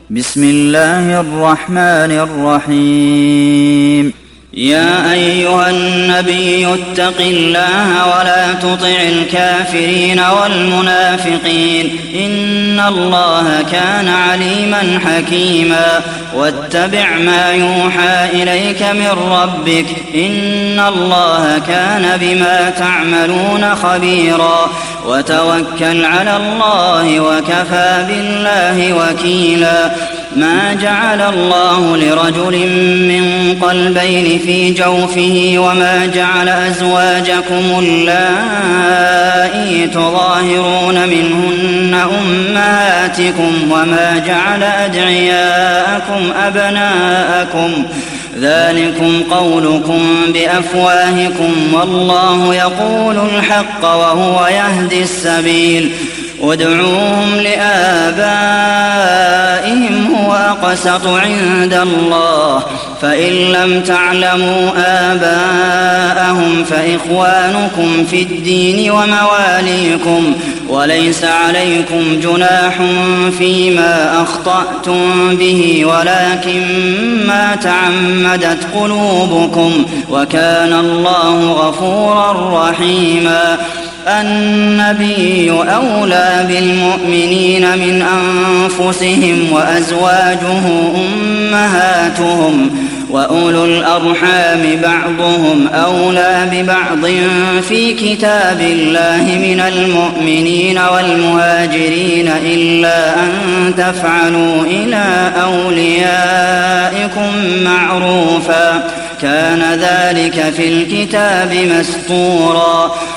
بسم الله الرحمن الرحيم. يا أيها النبي اتق الله ولا تطع الكافرين والمنافقين إن الله كان عليما حكيما. واتبع ما يوحى إليك من ربك إن الله كان بما تعملون خبيرا. وتوكل على الله وكفى بالله وكيلا. ما جعل الله لرجل من قلبين في جوفه وما جعل أزواجكم اللائي تظاهرون منهن أمهاتكم وما جعل أدعياءكم أبناءكم ذلكم قولكم بأفواهكم والله يقول الحق وهو يهدي السبيل. ادعوهم لآبائهم هو أقسط عند الله فإن لم تعلموا آباءهم فإخوانكم في الدين ومواليكم وليس عليكم جناح فيما أخطأتم به ولكن ما تعمدت قلوبكم وكان الله غفورا رحيما. النبي أولى بالمؤمنين من أنفسهم وأزواجه أمهاتهم وأولو الأرحام بعضهم أولى ببعض في كتاب الله من المؤمنين والمهاجرين إلا أن تفعلوا إلى أوليائكم معروفا كان ذلك في الكتاب مسطورا.